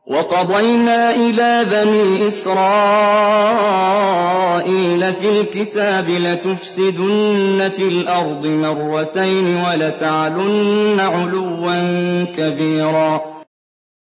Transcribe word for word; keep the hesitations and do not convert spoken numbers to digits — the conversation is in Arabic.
وَقَضَيْنَا إِلَىٰ بَنِي إِسْرَائِيلَ فِي الْكِتَابِ لَتُفْسِدُنَّ فِي الْأَرْضِ مَرَّتَيْنِ وَلَتَعْلُنَّ عُلُوًّا كَبِيرًا